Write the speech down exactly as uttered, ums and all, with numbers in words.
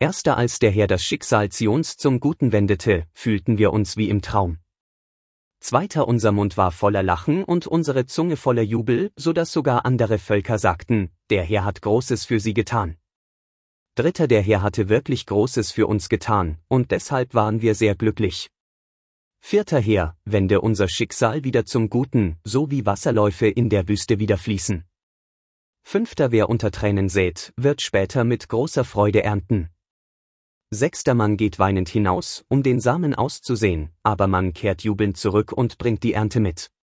Erster als der Herr das Schicksal Zions zum Guten wendete, fühlten wir uns wie im Traum. Zweiter unser Mund war voller Lachen und unsere Zunge voller Jubel, so dass sogar andere Völker sagten, der Herr hat Großes für sie getan. Dritter der Herr hatte wirklich Großes für uns getan, und deshalb waren wir sehr glücklich. Vierter Herr, wende unser Schicksal wieder zum Guten, so wie Wasserläufe in der Wüste wieder fließen. Fünfter wer unter Tränen sät, wird später mit großer Freude ernten. Sechster man geht weinend hinaus, um den Samen auszusehen, aber man kehrt jubelnd zurück und bringt die Ernte mit.